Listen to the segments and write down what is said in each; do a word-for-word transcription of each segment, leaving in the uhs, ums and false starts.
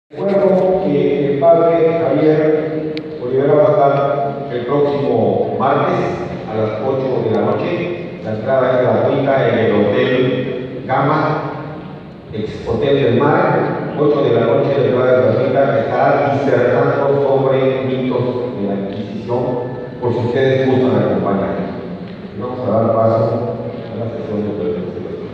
Recuerdo que el padre Javier Olivera va a estar el próximo martes a las ocho de la noche. La entrada es gratuita en el Hotel Gama, ex Hotel del Mar. ocho de la noche, la entrada es gratuita. Estará disertando sobre mitos de la Inquisición, por si ustedes gustan acompañar. Vamos a dar paso a la sesión de preguntas.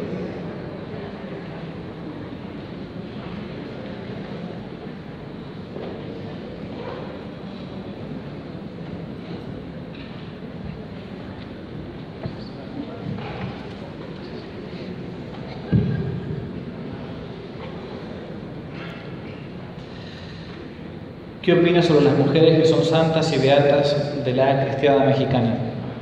¿Qué opinas sobre las mujeres que son santas y beatas de la cristiada mexicana?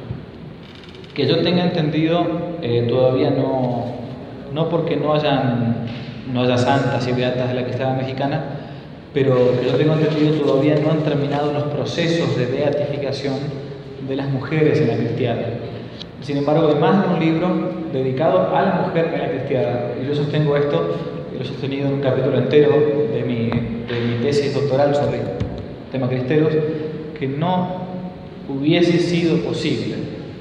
Que yo tenga entendido, eh, todavía no, no porque no hayan, no haya santas y beatas de la cristiada mexicana, pero que yo tengo entendido todavía no han terminado los procesos de beatificación de las mujeres en la cristiada. Sin embargo, hay más de un libro dedicado a la mujer en la cristiada, y yo sostengo esto, y lo he sostenido en un capítulo entero de mi, de mi tesis doctoral sobre el tema cristeros, que no hubiese sido posible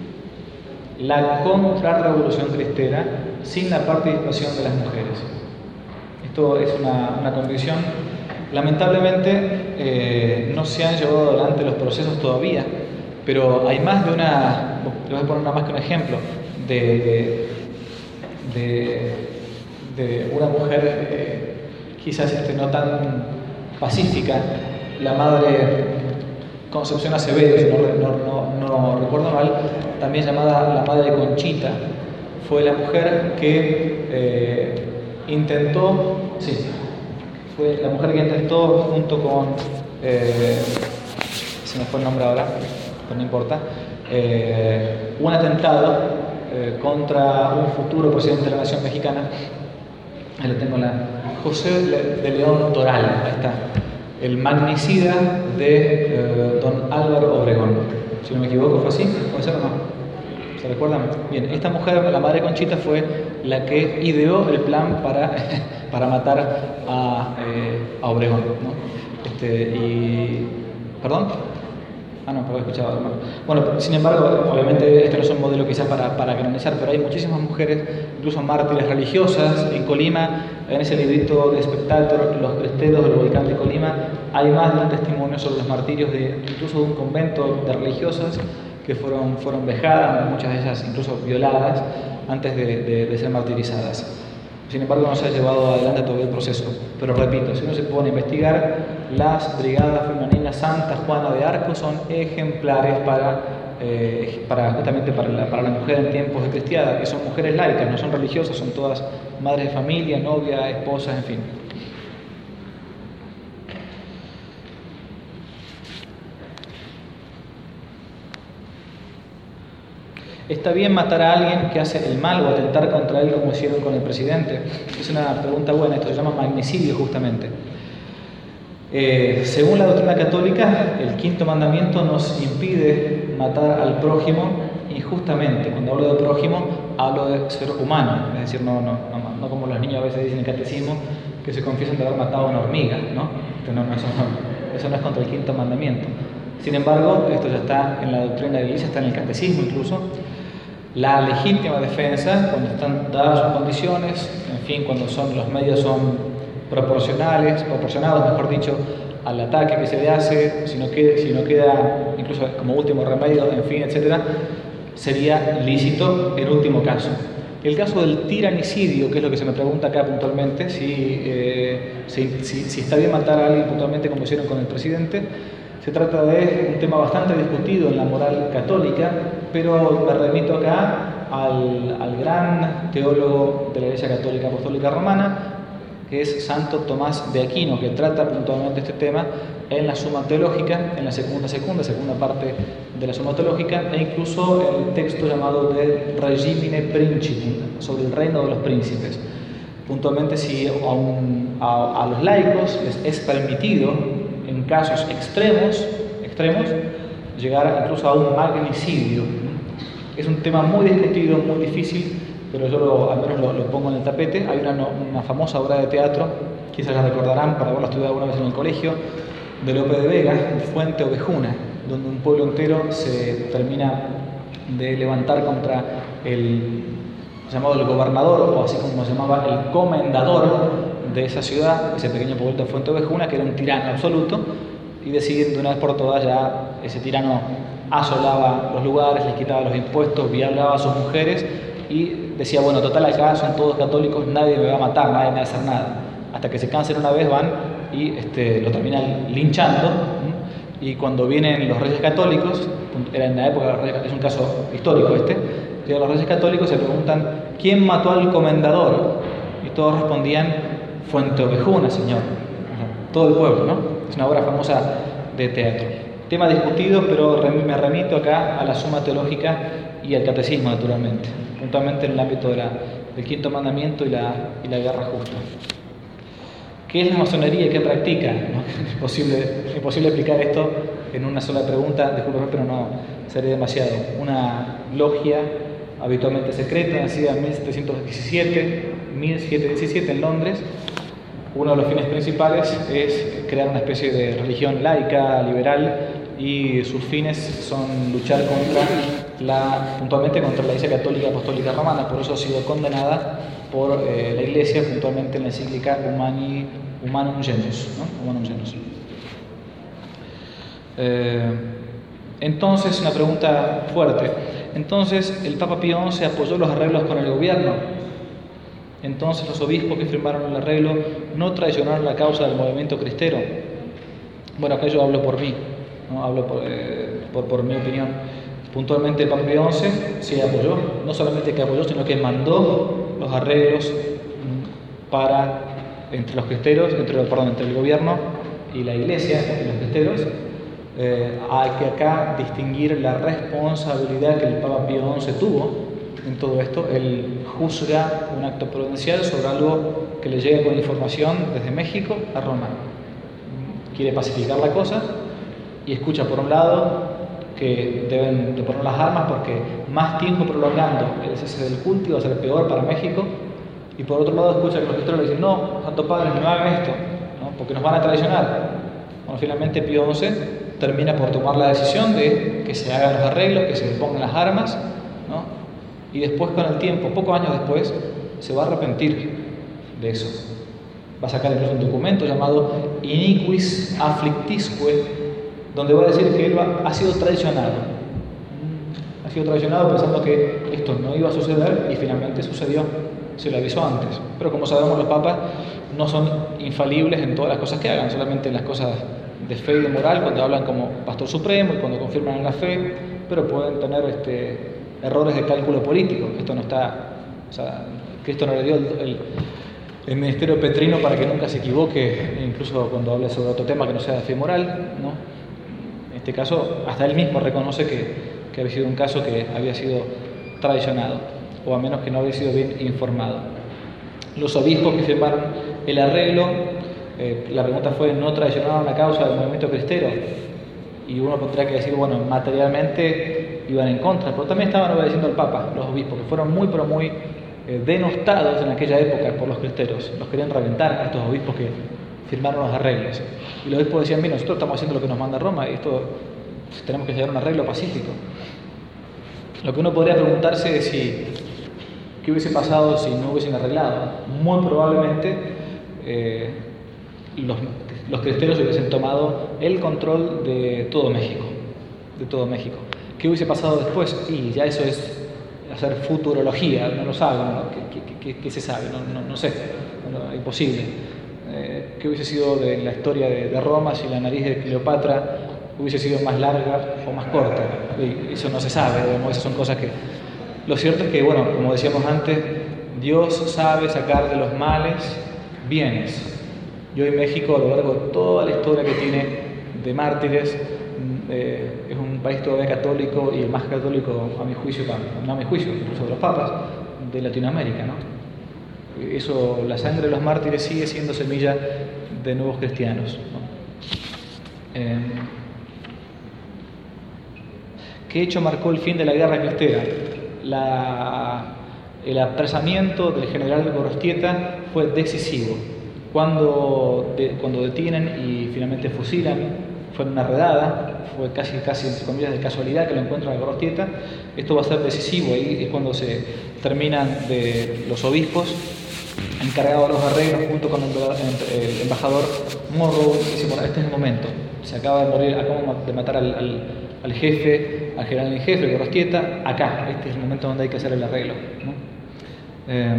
la contrarrevolución cristera sin la participación de las mujeres. Esto es una, una convicción. Lamentablemente eh, no se han llevado adelante los procesos todavía, pero hay más de una, te voy a poner una más que un ejemplo, de, de, de una mujer eh, quizás este, no tan pacífica, la madre Concepción Acevedo, si no, no, no, no recuerdo mal, también llamada la madre Conchita, fue la mujer que eh, intentó, sí, fue la mujer que intentó junto con, eh, se me fue el nombre ahora, pero no importa, eh, un atentado eh, contra un futuro presidente de la nación mexicana. Ahí lo tengo, la José de León Toral, ahí está, el magnicida de eh, don Álvaro Obregón. Si no me equivoco, ¿fue así? ¿Puede ser o no? ¿Se recuerdan? Bien, esta mujer, la madre Conchita, fue la que ideó el plan para, para matar a, eh, a Obregón, ¿no? Este, y... ¿Perdón? Ah, no, pero he escuchado. No. Bueno, sin embargo, obviamente este no es un modelo quizás para, para canonizar, pero hay muchísimas mujeres, incluso mártires religiosas. En Colima, en ese librito de Spectator, Los Cristeros del volcán de Colima, hay más de un testimonio sobre los martirios de incluso de un convento de religiosas que fueron, fueron vejadas, muchas de ellas incluso violadas, antes de, de, de ser martirizadas. Sin embargo, no se ha llevado adelante todavía el proceso. Pero repito, si uno se pone a investigar, las brigadas femeninas Santa Juana de Arco son ejemplares para, eh, para justamente para la, para la mujer en tiempos de cristiada, que son mujeres laicas, no son religiosas, son todas madres de familia, novias, esposas, en fin. ¿Está bien matar a alguien que hace el mal o atentar contra él como hicieron con el presidente? Es una pregunta buena, esto se llama magnicidio justamente. Eh, según la doctrina católica, el quinto mandamiento nos impide matar al prójimo injustamente. Cuando hablo de prójimo, hablo de ser humano, es decir, no, no, no, no como los niños a veces dicen en el catecismo, que se confiesan de haber matado a una hormiga, ¿no? No, no, eso no, eso no es contra el quinto mandamiento. Sin embargo, esto ya está en la doctrina de la Iglesia, está en el catecismo incluso. La legítima defensa, cuando están dadas sus condiciones, en fin, cuando son, los medios son proporcionales, proporcionados, mejor dicho, al ataque que se le hace, si no queda, si no queda incluso como último remedio, en fin, etcétera, sería lícito en último caso. El caso del tiranicidio, que es lo que se me pregunta acá puntualmente, si, eh, si, si, si está bien matar a alguien puntualmente como hicieron con el presidente. Se trata de un tema bastante discutido en la moral católica, pero me remito acá al, al gran teólogo de la Iglesia Católica Apostólica Romana, que es Santo Tomás de Aquino, que trata puntualmente este tema en la Suma Teológica, en la segunda, segunda, segunda parte de la Suma Teológica, e incluso el texto llamado de Regimine Principum, sobre el reino de los príncipes. Puntualmente, si a, un, a, a los laicos les es permitido, en casos extremos, extremos, llegar incluso a un magnicidio. Es un tema muy discutido, muy difícil, pero yo lo, al menos lo, lo pongo en el tapete. Hay una, una famosa obra de teatro quizás la recordarán para haberlo estudiado alguna vez en el colegio, de Lope de Vega, Fuente Ovejuna, donde un pueblo entero se termina de levantar contra el llamado el gobernador, o así como se llamaba el comendador de esa ciudad, ese pequeño pueblo de Fuente Ovejuna, que era un tirano absoluto, y deciden de una vez por todas ya ese tirano asolaba los lugares, les quitaba los impuestos, violaba a sus mujeres y decía, bueno, total acá son todos católicos, nadie me va a matar, nadie me va a hacer nada. Hasta que se cansen una vez van y este, lo terminan linchando. ¿sí? Y cuando vienen los reyes católicos, era en la época, es un caso histórico este, los reyes católicos se preguntan, ¿quién mató al comendador? Y todos respondían, Fuente Ovejuna, señor. Todo el pueblo, ¿no? Es una obra famosa de teatro. Tema discutido, pero me remito acá a la Suma Teológica y al Catecismo, naturalmente, puntualmente en el ámbito de la, del quinto mandamiento y la, y la guerra justa. ¿Qué es la masonería y qué practica? ¿No? Es imposible, es imposible explicar esto en una sola pregunta, disculpen, pero no sería demasiado. Una logia habitualmente secreta, nacida en mil setecientos diecisiete en Londres. Uno de los fines principales es crear una especie de religión laica, liberal, y sus fines son luchar contra la, puntualmente contra la Iglesia Católica Apostólica Romana. Por eso ha sido condenada por eh, la Iglesia, puntualmente en la encíclica Humani, Humanum Genus, ¿no? Humanum Genus. Eh, entonces, una pregunta fuerte. Entonces, el Papa Pío once apoyó los arreglos con el gobierno. Entonces, los obispos que firmaron el arreglo no traicionaron la causa del movimiento cristero. Bueno, acá yo hablo por mí, ¿no? Hablo por, eh, por, por mi opinión. Puntualmente, el Papa Pío once sí apoyó, no solamente que apoyó, sino que mandó los arreglos para, entre los cristeros, entre, perdón, entre el gobierno y la Iglesia, entre los cristeros. Eh, hay que acá distinguir la responsabilidad que el Papa Pío once tuvo en todo esto. Él juzga un acto prudencial sobre algo que le llega con información desde México a Roma. Quiere pacificar la cosa y escucha por un lado que deben de poner las armas porque más tiempo prolongando el cese del culto va a ser peor para México, y por otro lado escucha que los cristianos le dicen, no, Santo Padre, no hagan esto, ¿no? Porque nos van a traicionar. Bueno, finalmente Pío once termina por tomar la decisión de que se hagan los arreglos, que se pongan las armas, ¿no? Y después, con el tiempo, pocos años después, se va a arrepentir de eso. Va a sacar incluso un documento llamado Iniquis Afflictisque, donde va a decir que él va, ha sido traicionado. Ha sido traicionado pensando que esto no iba a suceder y finalmente sucedió. Se lo avisó antes. Pero como sabemos, los papas no son infalibles en todas las cosas que hagan, solamente en las cosas de fe y de moral, cuando hablan como pastor supremo y cuando confirman en la fe, pero pueden tener este, errores de cálculo político. Esto no está, o sea, Cristo no le dio el, el, el ministerio petrino para que nunca se equivoque, incluso cuando hable sobre otro tema que no sea de fe moral, ¿no? En este caso, hasta él mismo reconoce que, que había sido un caso que había sido traicionado, o a menos que no había sido bien informado. Los obispos que firmaron el arreglo, Eh, la pregunta fue, ¿no traicionaron la causa del movimiento cristero? Y uno tendrá que decir, bueno, materialmente iban en contra, pero también estaban obedeciendo al Papa, los obispos, que fueron muy, pero muy eh, denostados en aquella época por los cristeros. Los querían reventar a estos obispos que firmaron los arreglos. Y los obispos decían, bien, nosotros estamos haciendo lo que nos manda Roma y esto tenemos que llegar a un arreglo pacífico. Lo que uno podría preguntarse es si, ¿qué hubiese pasado si no hubiesen arreglado? Muy probablemente eh, Los, los cristeros hubiesen tomado el control de todo México, de todo México. ¿Qué hubiese pasado después? Y ya eso es hacer futurología, no lo sabe, ¿no? ¿Qué, qué, qué, qué se sabe? No, no, no sé, no, imposible. Eh, ¿Qué hubiese sido de la historia de, de Roma si la nariz de Cleopatra hubiese sido más larga o más corta? Y eso no se sabe, digamos, esas son cosas que... Lo cierto es que, bueno, como decíamos antes, Dios sabe sacar de los males bienes. Y hoy México, a lo largo de toda la historia que tiene de mártires, eh, es un país todavía católico y el más católico, a mi juicio, no a mi juicio, incluso de los papas, de Latinoamérica, ¿no? Eso, la sangre de los mártires sigue siendo semilla de nuevos cristianos, ¿no? Eh, ¿Qué hecho marcó el fin de la guerra cristera? La, el apresamiento del general Gorostieta fue decisivo. Cuando, de, cuando detienen y finalmente fusilan, fue en una redada, fue casi, casi entre comillas de casualidad que lo encuentran en Gorostieta. Esto va a ser decisivo, ahí es cuando se terminan de los obispos encargados de los arreglos junto con el, el embajador Morrow. Dice, bueno, este es el momento, se acaba de morir, acabamos de matar al, al, al jefe, al general en jefe de Gorostieta, acá, este es el momento donde hay que hacer el arreglo, ¿no? Eh,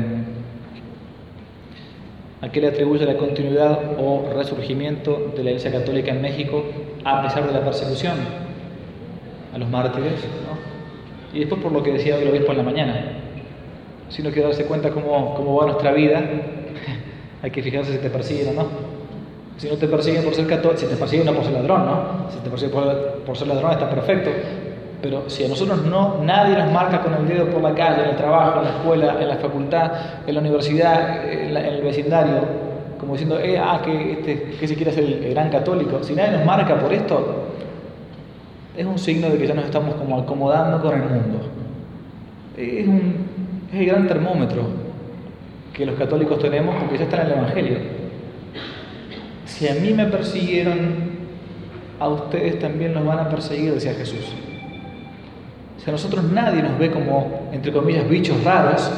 ¿A qué le atribuye la continuidad o resurgimiento de la Iglesia Católica en México a pesar de la persecución? A los mártires, ¿no? Y después por lo que decía hoy el obispo en la mañana. Si uno quiere darse cuenta cómo, cómo va nuestra vida, hay que fijarse si te persiguen o no. Si no te persiguen por ser católico, si te persiguen no por ser ladrón, ¿no? Si te persiguen por, por ser ladrón está perfecto. Pero si a nosotros no, nadie nos marca con el dedo por la calle, en el trabajo, en la escuela, en la facultad, en la universidad, en, la, en el vecindario, como diciendo, eh, ah, que, este, que se quiere ser el, el gran católico, si nadie nos marca por esto, es un signo de que ya nos estamos como acomodando con el mundo. Es, un, es el gran termómetro que los católicos tenemos porque ya está en el Evangelio. Si a mí me persiguieron, a ustedes también los van a perseguir, decía Jesús. Si a nosotros nadie nos ve como, entre comillas, bichos raros,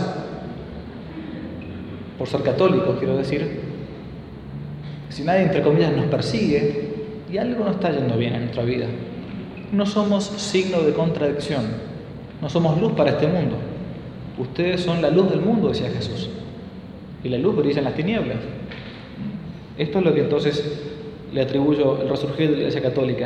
por ser católicos, quiero decir, si nadie, entre comillas, nos persigue, y algo no está yendo bien en nuestra vida, no somos signo de contradicción, no somos luz para este mundo. Ustedes son la luz del mundo, decía Jesús, y la luz brilla en las tinieblas. Esto es lo que entonces le atribuyo el resurgir de la Iglesia Católica.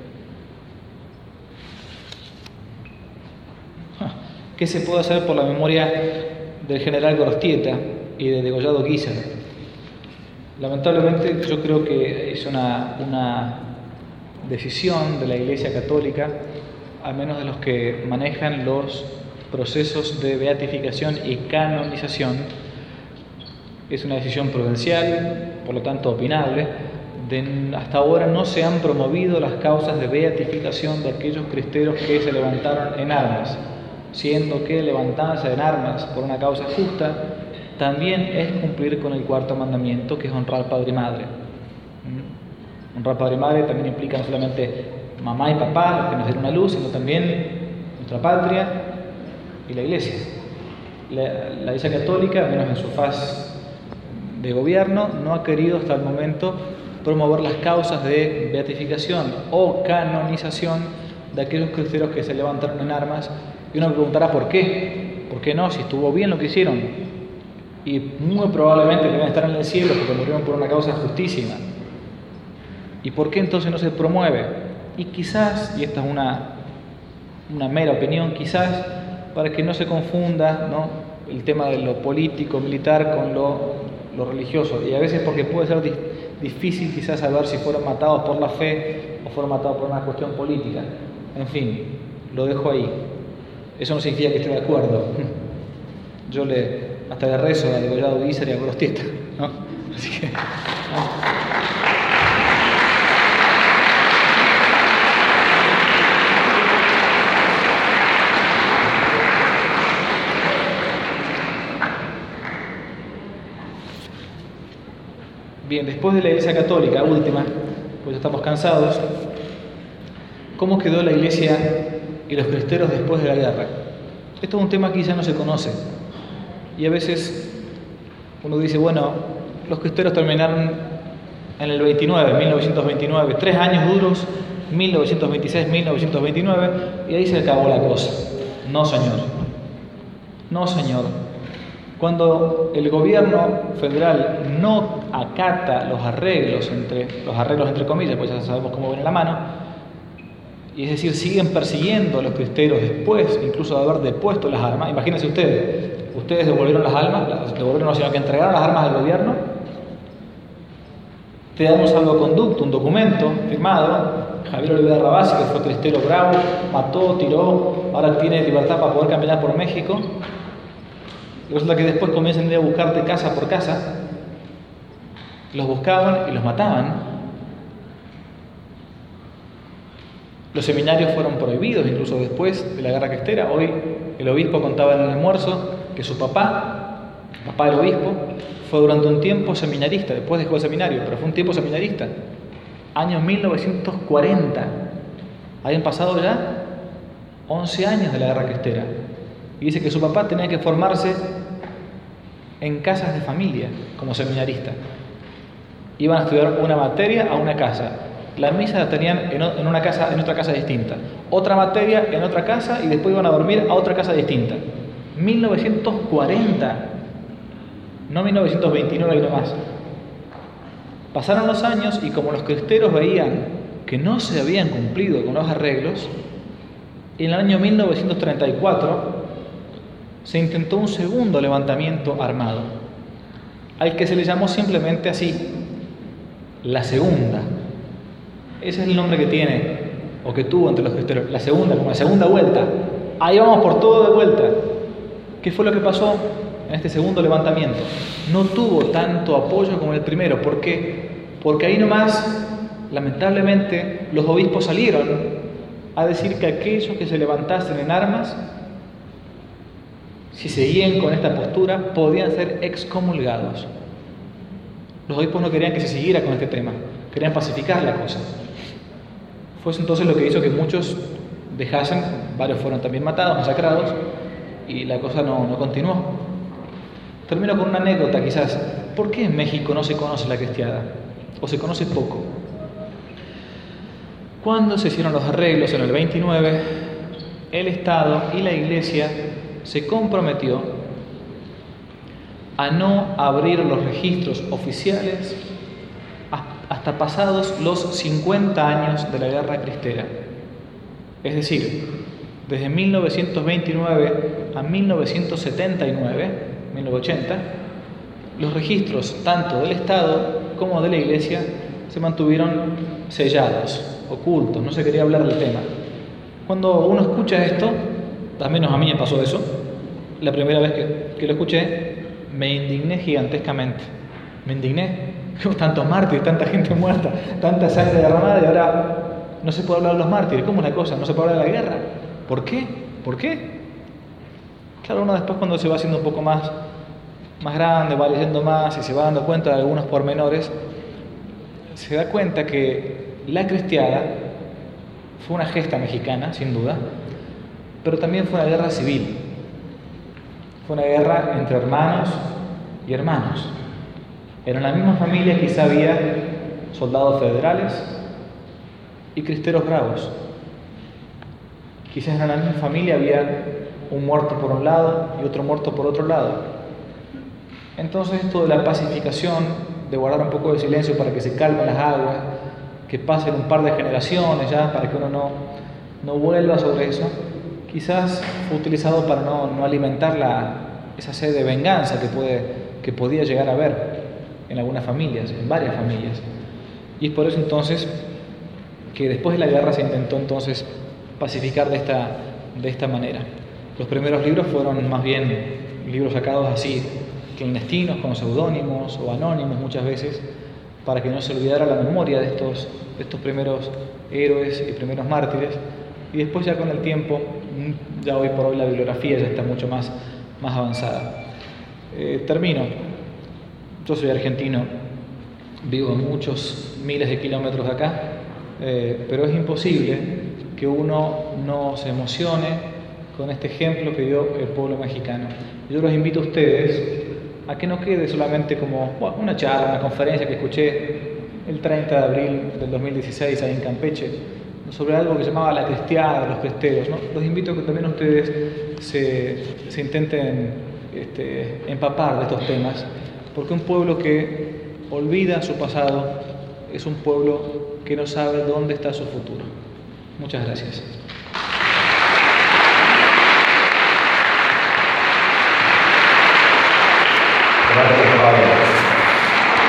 ¿Qué se puede hacer por la memoria del general Gorostieta y de Degollado Guízar? Lamentablemente yo creo que es una, una decisión de la Iglesia Católica, al menos de los que manejan los procesos de beatificación y canonización. Es una decisión prudencial, por lo tanto opinable. De, hasta ahora no se han promovido las causas de beatificación de aquellos cristeros que se levantaron en armas, siendo que levantarse en armas por una causa justa también es cumplir con el cuarto mandamiento, que es honrar padre y madre. ¿Mm? Honrar padre y madre también implica no solamente mamá y papá, los que nos dieron una luz, sino también nuestra patria y la Iglesia. La, la Iglesia Católica, al menos en su faz de gobierno, no ha querido hasta el momento promover las causas de beatificación o canonización de aquellos cristeros que se levantaron en armas. Y uno me preguntará por qué, por qué no, si estuvo bien lo que hicieron. Y muy probablemente deben estar en el cielo porque murieron por una causa justísima. ¿Y por qué entonces no se promueve? Y quizás, y esta es una, una mera opinión, quizás para que no se confunda, ¿no?, el tema de lo político, militar con lo, lo religioso. Y a veces porque puede ser di- difícil quizás saber si fueron matados por la fe o fueron matados por una cuestión política. En fin, lo dejo ahí. Eso no significa que esté de acuerdo. Yo le, hasta le rezo a Degollado Guízar y a Gorostieta, ¿no? Así que, ¿no? Bien, después de la Iglesia Católica, última, pues ya estamos cansados, ¿cómo quedó la Iglesia y los cristeros después de la guerra? Esto es un tema que ya no se conoce. Y a veces uno dice, bueno, los cristeros terminaron en el veintinueve, mil novecientos veintinueve, tres años duros, mil novecientos veintiséis, mil novecientos veintinueve, y ahí se acabó la cosa. No, señor. No, señor. Cuando el gobierno federal no acata los arreglos, entre los arreglos entre comillas, pues ya sabemos cómo viene la mano, y es decir, siguen persiguiendo a los cristeros después, incluso de haber depuesto las armas. Imagínense ustedes, ustedes devolvieron las armas, las devolvieron, no, sino que entregaron las armas al gobierno, te dan un salvoconducto, un documento firmado, Javier Olivera Rabasi, que fue cristero bravo, mató, tiró, ahora tiene libertad para poder caminar por México, y resulta que después comienzan a ir a buscarte casa por casa, los buscaban y los mataban. Los seminarios fueron prohibidos incluso después de la guerra cristera. Hoy el obispo contaba en el almuerzo que su papá, papá del obispo, fue durante un tiempo seminarista, después dejó el seminario, pero fue un tiempo seminarista. Año mil novecientos cuarenta. Habían pasado ya once años de la Guerra Cristera. Y dice que su papá tenía que formarse en casas de familia como seminarista. Iban a estudiar una materia a una casa. La misa la tenían en una casa, en otra casa distinta. Otra materia en otra casa y después iban a dormir a otra casa distinta. mil novecientos cuarenta, no mil novecientos veintinueve y no más. Pasaron los años y como los cristeros veían que no se habían cumplido con los arreglos, en el año mil novecientos treinta y cuatro se intentó un segundo levantamiento armado, al que se le llamó simplemente así, la segunda. Ese es el nombre que tiene, o que tuvo entre los cristeros, la segunda, como la segunda vuelta. Ahí vamos por todo de vuelta. ¿Qué fue lo que pasó en este segundo levantamiento? No tuvo tanto apoyo como el primero. ¿Por qué? Porque ahí nomás, lamentablemente, los obispos salieron a decir que aquellos que se levantasen en armas, si seguían con esta postura, podían ser excomulgados. Los obispos no querían que se siguiera con este tema, querían pacificar la cosa. Fue eso entonces lo que hizo que muchos dejasen, varios fueron también matados, masacrados, y la cosa no, no continuó. Termino con una anécdota quizás. ¿Por qué en México no se conoce la cristiada? ¿O se conoce poco? Cuando se hicieron los arreglos en el veintinueve, el Estado y la Iglesia se comprometió a no abrir los registros oficiales hasta pasados los cincuenta años de la Guerra Cristera. Es decir, desde mil novecientos veintinueve a mil novecientos setenta y nueve, mil novecientos ochenta, los registros tanto del Estado como de la Iglesia se mantuvieron sellados, ocultos, no se quería hablar del tema. Cuando uno escucha esto, al menos a mí me pasó eso, la primera vez que, que lo escuché, me indigné gigantescamente. Me indigné. Tantos mártires, tanta gente muerta, tanta sangre derramada y ahora no se puede hablar de los mártires. ¿Cómo es la cosa? No se puede hablar de la guerra. ¿Por qué? ¿Por qué? Claro, uno después cuando se va haciendo un poco más, más grande, va leyendo más y se va dando cuenta de algunos pormenores, se da cuenta que la cristiada fue una gesta mexicana, sin duda, pero también fue una guerra civil. Fue una guerra entre hermanos y hermanos. En la misma familia quizá había soldados federales y cristeros bravos. Quizás en la misma familia había un muerto por un lado y otro muerto por otro lado. Entonces esto de la pacificación, de guardar un poco de silencio para que se calmen las aguas, que pasen un par de generaciones ya para que uno no, no vuelva sobre eso, quizás fue utilizado para no, no alimentar la, esa sed de venganza que, puede, que podía llegar a haber en algunas familias, en varias familias. Y es por eso entonces que después de la guerra se intentó entonces pacificar de esta, de esta manera. Los primeros libros fueron más bien libros sacados así, clandestinos, con seudónimos o anónimos muchas veces, para que no se olvidara la memoria de estos, de estos primeros héroes y primeros mártires. Y después ya con el tiempo, ya hoy por hoy la bibliografía ya está mucho más, más avanzada. Eh, termino. Yo soy argentino, vivo a muchos miles de kilómetros de acá, eh, pero es imposible que uno no se emocione con este ejemplo que dio el pueblo mexicano. Yo los invito a ustedes a que no quede solamente como bueno, una charla, una conferencia que escuché el treinta de abril del dos mil dieciséis ahí en Campeche, sobre algo que se llamaba la cristiada, los cristeros, ¿no? Los invito a que también ustedes se, se intenten este, empapar de estos temas, porque un pueblo que olvida su pasado es un pueblo que no sabe dónde está su futuro. Muchas gracias.